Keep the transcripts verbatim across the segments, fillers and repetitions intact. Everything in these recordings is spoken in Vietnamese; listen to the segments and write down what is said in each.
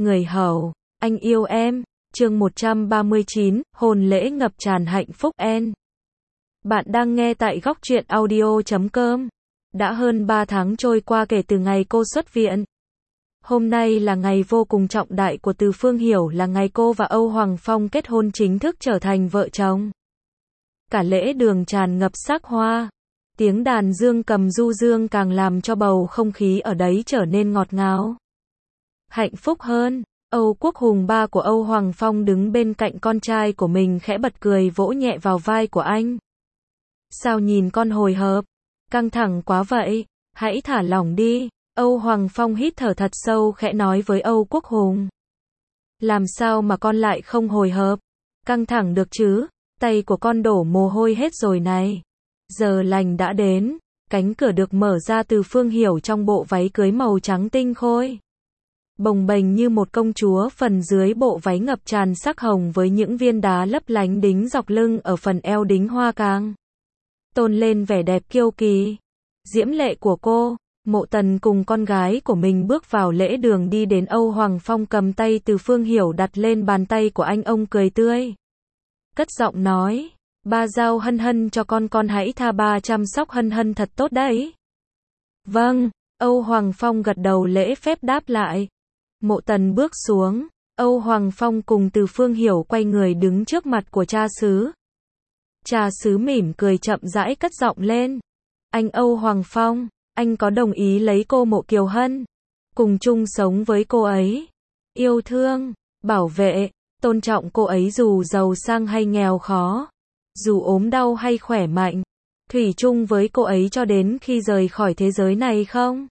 Người hầu, anh yêu em, chương một trăm ba mươi chín, hôn lễ ngập tràn hạnh phúc N. Bạn đang nghe tại góc truyện audio chấm com. Đã hơn ba tháng trôi qua kể từ ngày cô xuất viện. Hôm nay là ngày vô cùng trọng đại của Từ Phương Hiểu, là ngày cô và Âu Hoàng Phong kết hôn chính thức trở thành vợ chồng. Cả lễ đường tràn ngập sắc hoa. Tiếng đàn dương cầm du dương càng làm cho bầu không khí ở đấy trở nên ngọt ngào. Hạnh phúc hơn, Âu Quốc Hùng, ba của Âu Hoàng Phong, đứng bên cạnh con trai của mình khẽ bật cười, vỗ nhẹ vào vai của anh. Sao nhìn con hồi hộp, căng thẳng quá vậy, hãy thả lỏng đi. Âu Hoàng Phong hít thở thật sâu, khẽ nói với Âu Quốc Hùng. Làm sao mà con lại không hồi hộp, căng thẳng được chứ, tay của con đổ mồ hôi hết rồi này. Giờ lành đã đến, cánh cửa được mở ra, Từ Phương Hiểu trong bộ váy cưới màu trắng tinh khôi, bồng bềnh như một công chúa, phần dưới bộ váy ngập tràn sắc hồng với những viên đá lấp lánh đính dọc lưng, ở phần eo đính hoa càng tôn lên vẻ đẹp kiêu kỳ, diễm lệ của cô. Mộ Tần cùng con gái của mình bước vào lễ đường, đi đến Âu Hoàng Phong cầm tay Từ Phương Hiểu đặt lên bàn tay của anh, ông cười tươi, cất giọng nói, ba giao Hân Hân cho con, con hãy tha ba chăm sóc Hân Hân thật tốt đấy. Vâng, Âu Hoàng Phong gật đầu lễ phép đáp lại. Mộ Tần bước xuống, Âu Hoàng Phong cùng Từ Phương Hiểu quay người đứng trước mặt của cha xứ. Cha xứ mỉm cười chậm rãi cất giọng lên. Anh Âu Hoàng Phong, anh có đồng ý lấy cô Mộ Kiều Hân, cùng chung sống với cô ấy, yêu thương, bảo vệ, tôn trọng cô ấy dù giàu sang hay nghèo khó, dù ốm đau hay khỏe mạnh, thủy chung với cô ấy cho đến khi rời khỏi thế giới này không?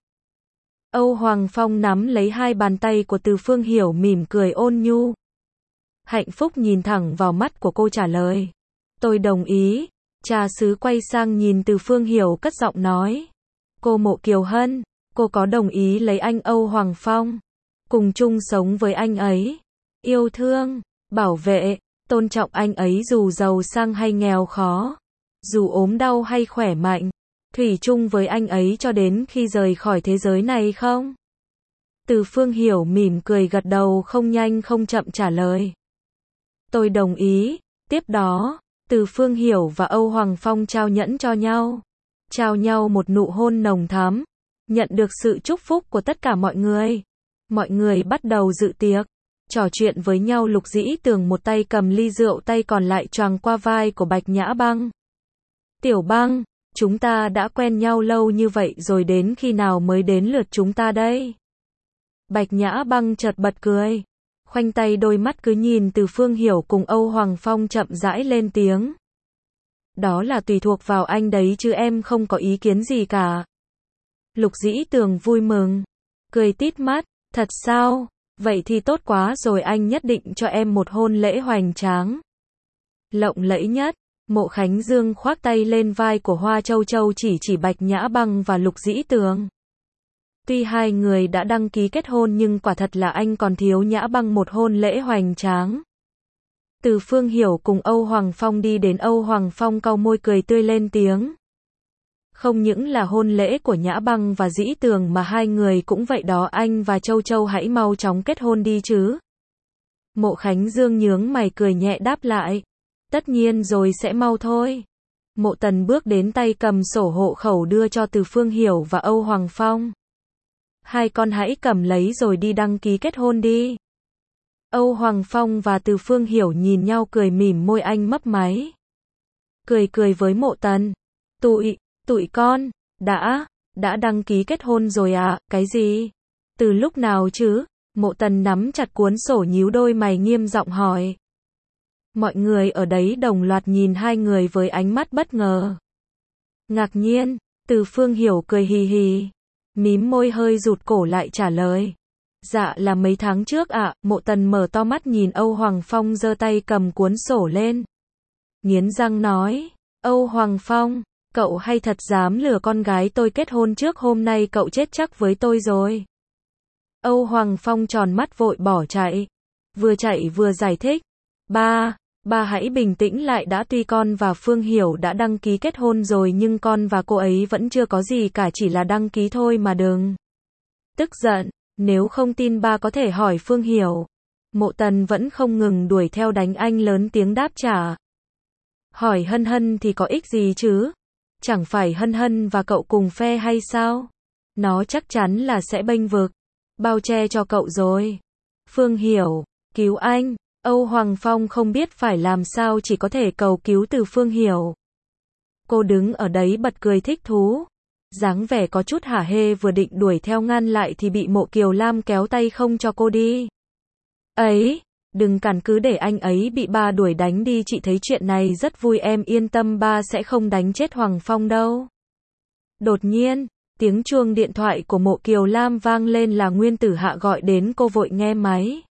Âu Hoàng Phong nắm lấy hai bàn tay của Từ Phương Hiểu, mỉm cười ôn nhu. Hạnh phúc nhìn thẳng vào mắt của cô trả lời. Tôi đồng ý. Cha xứ quay sang nhìn Từ Phương Hiểu cất giọng nói. Cô Mộ Kiều Hân, cô có đồng ý lấy anh Âu Hoàng Phong, cùng chung sống với anh ấy, yêu thương, bảo vệ, tôn trọng anh ấy dù giàu sang hay nghèo khó, dù ốm đau hay khỏe mạnh, thủy chung với anh ấy cho đến khi rời khỏi thế giới này không? Từ Phương Hiểu mỉm cười gật đầu, không nhanh không chậm trả lời. Tôi đồng ý. Tiếp đó, Từ Phương Hiểu và Âu Hoàng Phong trao nhẫn cho nhau, trao nhau một nụ hôn nồng thắm, nhận được sự chúc phúc của tất cả mọi người. Mọi người bắt đầu dự tiệc, trò chuyện với nhau. Lục Dĩ Tường một tay cầm ly rượu, tay còn lại choàng qua vai của Bạch Nhã Băng. Tiểu Băng, chúng ta đã quen nhau lâu như vậy rồi, đến khi nào mới đến lượt chúng ta đây? Bạch Nhã Băng chợt bật cười, khoanh tay, đôi mắt cứ nhìn Từ Phương Hiểu cùng Âu Hoàng Phong, chậm rãi lên tiếng. Đó là tùy thuộc vào anh đấy chứ em không có ý kiến gì cả. Lục Dĩ Tường vui mừng, cười tít mắt, thật sao? Vậy thì tốt quá rồi, anh nhất định cho em một hôn lễ hoành tráng, lộng lẫy nhất. Mộ Khánh Dương khoác tay lên vai của Hoa Châu Châu, chỉ chỉ Bạch Nhã Băng và Lục Dĩ Tường. Tuy hai người đã đăng ký kết hôn nhưng quả thật là anh còn thiếu Nhã Băng một hôn lễ hoành tráng. Từ Phương Hiểu cùng Âu Hoàng Phong đi đến, Âu Hoàng Phong cau môi cười tươi lên tiếng. Không những là hôn lễ của Nhã Băng và Dĩ Tường mà hai người cũng vậy đó, anh và Châu Châu hãy mau chóng kết hôn đi chứ. Mộ Khánh Dương nhướng mày cười nhẹ đáp lại. Tất nhiên rồi, sẽ mau thôi. Mộ Tần bước đến, tay cầm sổ hộ khẩu đưa cho Từ Phương Hiểu và Âu Hoàng Phong. Hai con hãy cầm lấy rồi đi đăng ký kết hôn đi. Âu Hoàng Phong và Từ Phương Hiểu nhìn nhau cười mỉm môi, anh mấp máy. Cười cười với Mộ Tần. Tụi, tụi con, đã, đã đăng ký kết hôn rồi à, cái gì? Từ lúc nào chứ? Mộ Tần nắm chặt cuốn sổ, nhíu đôi mày nghiêm giọng hỏi. Mọi người ở đấy đồng loạt nhìn hai người với ánh mắt bất ngờ, ngạc nhiên. Từ Phương Hiểu cười hì hì, mím môi hơi rụt cổ lại trả lời. Dạ là mấy tháng trước ạ. À. Mộ Tần mở to mắt nhìn Âu Hoàng Phong, giơ tay cầm cuốn sổ lên, nghiến răng nói. Âu Hoàng Phong, cậu hay thật dám lừa con gái tôi kết hôn trước, hôm nay cậu chết chắc với tôi rồi. Âu Hoàng Phong tròn mắt vội bỏ chạy, vừa chạy vừa giải thích. Ba, ba hãy bình tĩnh lại đã, tuy con và Phương Hiểu đã đăng ký kết hôn rồi nhưng con và cô ấy vẫn chưa có gì cả, chỉ là đăng ký thôi mà đừng tức giận. Nếu không tin ba có thể hỏi Phương Hiểu. Mộ Tần vẫn không ngừng đuổi theo đánh anh lớn tiếng đáp trả. Hỏi Hân Hân thì có ích gì chứ? Chẳng phải Hân Hân và cậu cùng phe hay sao? Nó chắc chắn là sẽ bênh vực, bao che cho cậu rồi. Phương Hiểu, cứu anh. Âu Hoàng Phong không biết phải làm sao, chỉ có thể cầu cứu từ Phương Hiểu. Cô đứng ở đấy bật cười thích thú. Dáng vẻ có chút hả hê, vừa định đuổi theo ngăn lại thì bị Mộ Kiều Lam kéo tay không cho cô đi. Ấy, đừng cản, cứ để anh ấy bị ba đuổi đánh đi, chị thấy chuyện này rất vui, em yên tâm, ba sẽ không đánh chết Hoàng Phong đâu. Đột nhiên, tiếng chuông điện thoại của Mộ Kiều Lam vang lên, là Nguyên Tử Hạ gọi đến, cô vội nghe máy.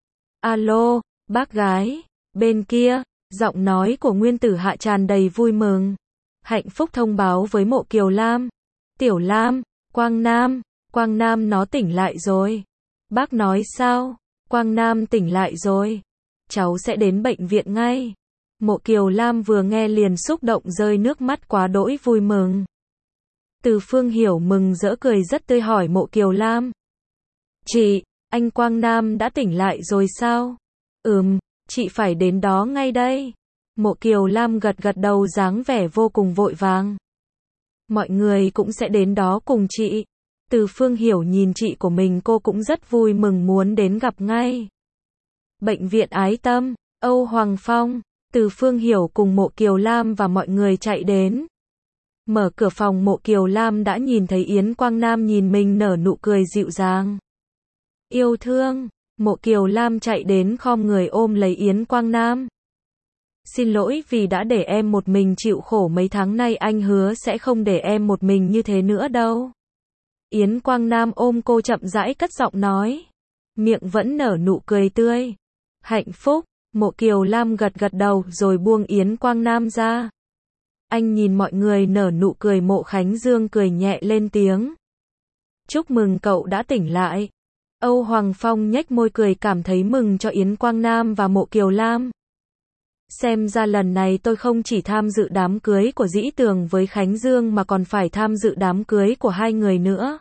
Alo, bác gái. Bên kia, giọng nói của Nguyên Tử Hạ tràn đầy vui mừng. Hạnh phúc thông báo với Mộ Kiều Lam. Tiểu Lam, Quang Nam, Quang Nam nó tỉnh lại rồi. Bác nói sao? Quang Nam tỉnh lại rồi. Cháu sẽ đến bệnh viện ngay. Mộ Kiều Lam vừa nghe liền xúc động rơi nước mắt, quá đỗi vui mừng. Từ Phương Hiểu mừng rỡ cười rất tươi, hỏi Mộ Kiều Lam. Chị, anh Quang Nam đã tỉnh lại rồi sao? Ừm, chị phải đến đó ngay đây. Mộ Kiều Lam gật gật đầu, dáng vẻ vô cùng vội vàng. Mọi người cũng sẽ đến đó cùng chị. Từ Phương Hiểu nhìn chị của mình, cô cũng rất vui mừng muốn đến gặp ngay. Bệnh viện Ái Tâm, Âu Hoàng Phong. Từ Phương Hiểu cùng Mộ Kiều Lam và mọi người chạy đến. Mở cửa phòng, Mộ Kiều Lam đã nhìn thấy Yến Quang Nam nhìn mình nở nụ cười dịu dàng. Yêu thương. Mộ Kiều Lam chạy đến khom người ôm lấy Yến Quang Nam. Xin lỗi vì đã để em một mình chịu khổ mấy tháng nay, anh hứa sẽ không để em một mình như thế nữa đâu. Yến Quang Nam ôm cô chậm rãi cất giọng nói. Miệng vẫn nở nụ cười tươi. Hạnh phúc. Mộ Kiều Lam gật gật đầu rồi buông Yến Quang Nam ra. Anh nhìn mọi người nở nụ cười, Mộ Khánh Dương cười nhẹ lên tiếng. Chúc mừng cậu đã tỉnh lại. Âu Hoàng Phong nhếch môi cười, cảm thấy mừng cho Yến Quang Nam và Mộ Kiều Lam. Xem ra lần này tôi không chỉ tham dự đám cưới của Dĩ Tường với Khánh Dương mà còn phải tham dự đám cưới của hai người nữa.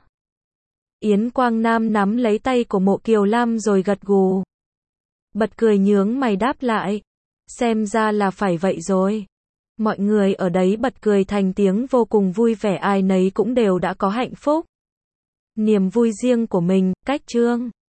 Yến Quang Nam nắm lấy tay của Mộ Kiều Lam rồi gật gù. Bật cười nhướng mày đáp lại. Xem ra là phải vậy rồi. Mọi người ở đấy bật cười thành tiếng vô cùng vui vẻ, ai nấy cũng đều đã có hạnh phúc. Niềm vui riêng của mình, cách chương.